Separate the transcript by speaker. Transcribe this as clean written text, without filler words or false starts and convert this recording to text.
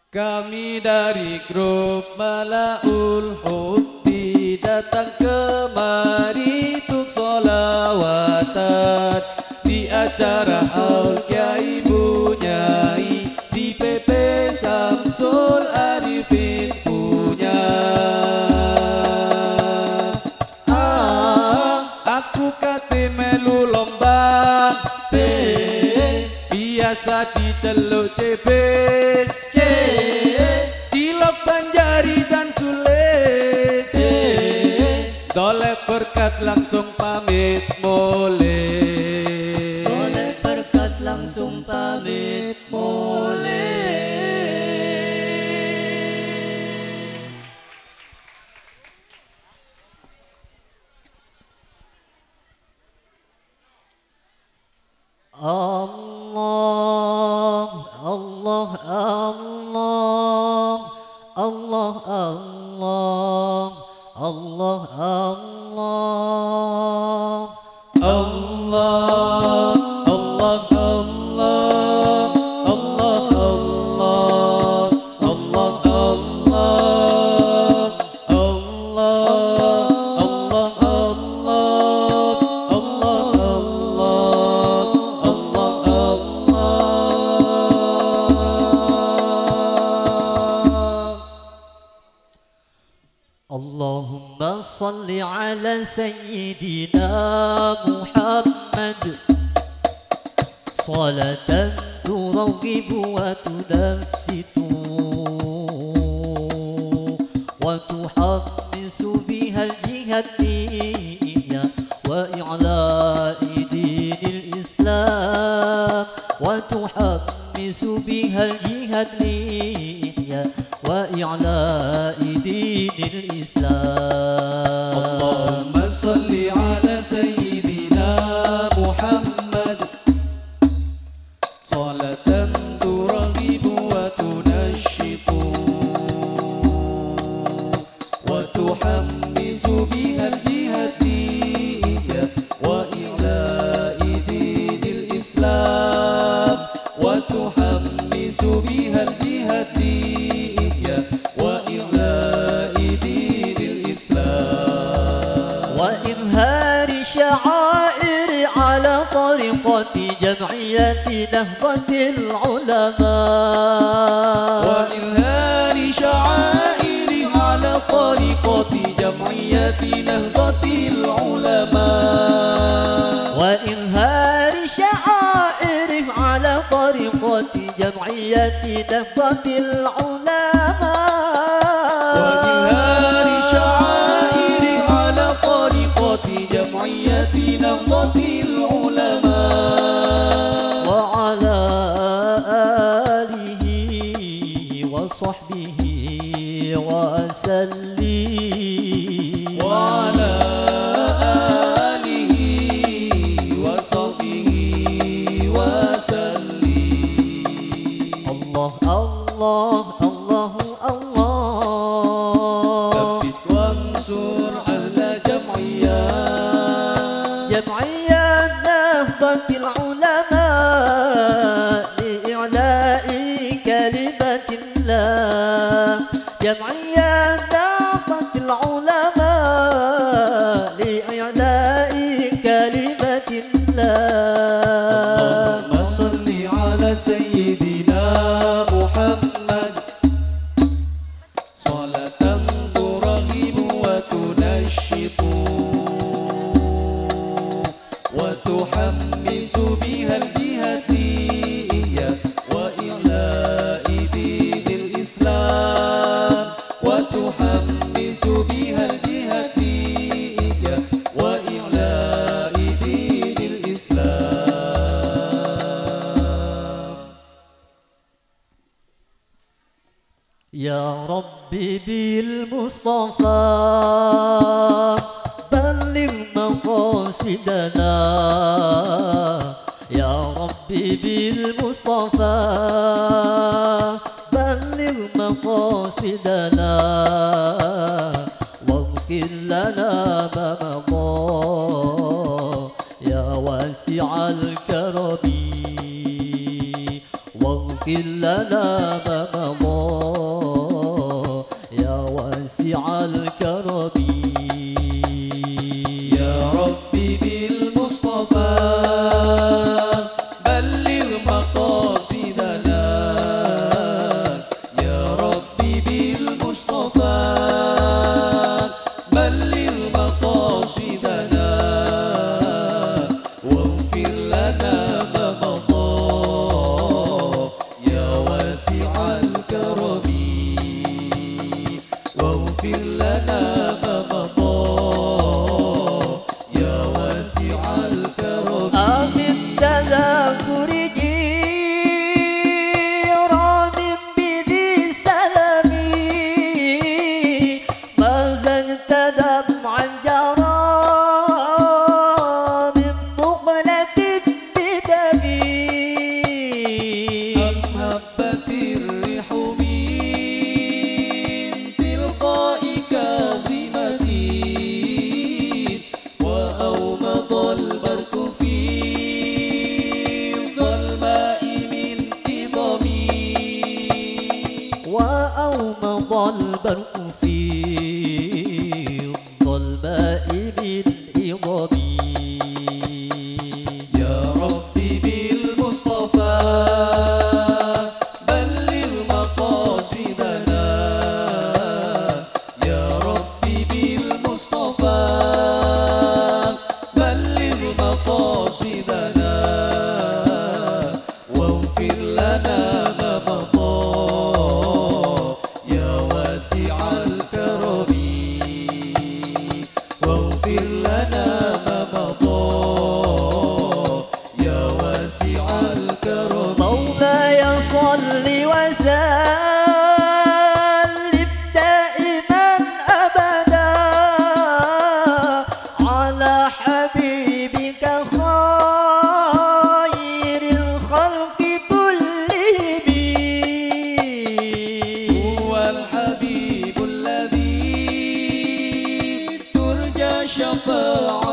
Speaker 1: Kami dari grup Malaul Hubbi datang kemari tuk solawatan di acara Haul Kiai Bunyai di PP Samsul Arifin punya. Aku kate melu lomba biasa diteluk CB cilok Banjari dan Sule doleh berkat langsung pamit mulai.
Speaker 2: Doleh berkat langsung pamit mulai. Allah, Allah, Allah, Allah, Allah, Allah, Allah,
Speaker 1: Allah, Allah, Allah, Allah, Allah,
Speaker 2: Allahumma salli ala sayyidina Muhammad salatan turaghibu wa tunaffitu wa tuhammisu biha al-jihadiyya wa i'la'i dinil Islam wa tuhammisu biha al-jihadiyya wa i'la'i dinil Islam.
Speaker 1: Allahumma salli ala sayyidina Muhammad salatan turaghibu wa tunashitu wa tuhammisu biha al-jihadiyya wa i'la'i dinil Islam wa tuhammisu biha al-jihadiyya wa i'la'i dinil Islam
Speaker 2: wa izhari sya'airi ala tariqati jam'iyyati nahdatil ulama
Speaker 1: wa izhari sya'airi ala tariqati jam'iyyati nahdatil ulama
Speaker 2: wa izhari sya'airi ala tariqati jam'iyyati nahdatil ulama
Speaker 1: wa izhari sya'airi ala tariqati jam'iyyati nahdatil ulama
Speaker 2: وعلى آله وصحبه وسلم
Speaker 1: وعلى آله وصحبه وسلم.
Speaker 2: الله الله الله الله
Speaker 1: ثبت وانصر أهل جمعية
Speaker 2: جمعية نهضة العلماء لإعلاء كلمة الله جمعية نهضة العلماء لإعلاء كلمة الله.
Speaker 1: اللهم صل على سيدنا محمد صلاة ترغب وتنشط وتحمس بها الجهادية وإعلاء دين الإسلام وتحمس بها الجهادية وإعلاء دين الإسلام.
Speaker 2: يا ربي بالمصطفى بلغ مقاصدنا يا ربي بالمصطفى بلغ مقاصدنا واغفر لنا ما مضى يا واسع الكرم واغفر لنا ما مضى دائم الإضب
Speaker 1: يا ربي بالمصطفى بلغ مقاصدنا يا ربي بالمصطفى بلغ مقاصدنا واغفر لنا ما مضى يا واسع الكرم واغفر لنا ما مضى يا واسع الكرم
Speaker 2: مولاي صل وسلم دائما أبدا على حبيبك خير الخلق كلهم
Speaker 1: هو الحبيب الذي ترجى شفاعته